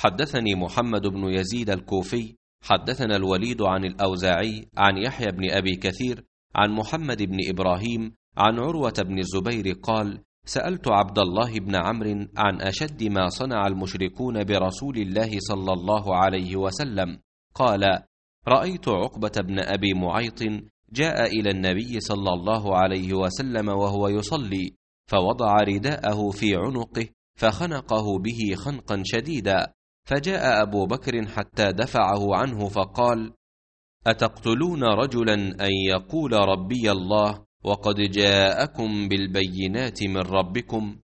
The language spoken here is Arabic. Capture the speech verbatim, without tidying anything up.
حدثني محمد بن يزيد الكوفي حدثنا الوليد عن الأوزاعي عن يحيى بن أبي كثير عن محمد بن إبراهيم عن عروة بن الزبير قال: سألت عبد الله بن عمرو عن أشد ما صنع المشركون برسول الله صلى الله عليه وسلم، قال: رأيت عقبة بن أبي معيط جاء إلى النبي صلى الله عليه وسلم وهو يصلي، فوضع رداءه في عنقه فخنقه به خنقا شديدا، فجاء أبو بكر حتى دفعه عنه فقال: أتقتلون رجلا أن يقول ربي الله وقد جاءكم بالبينات من ربكم؟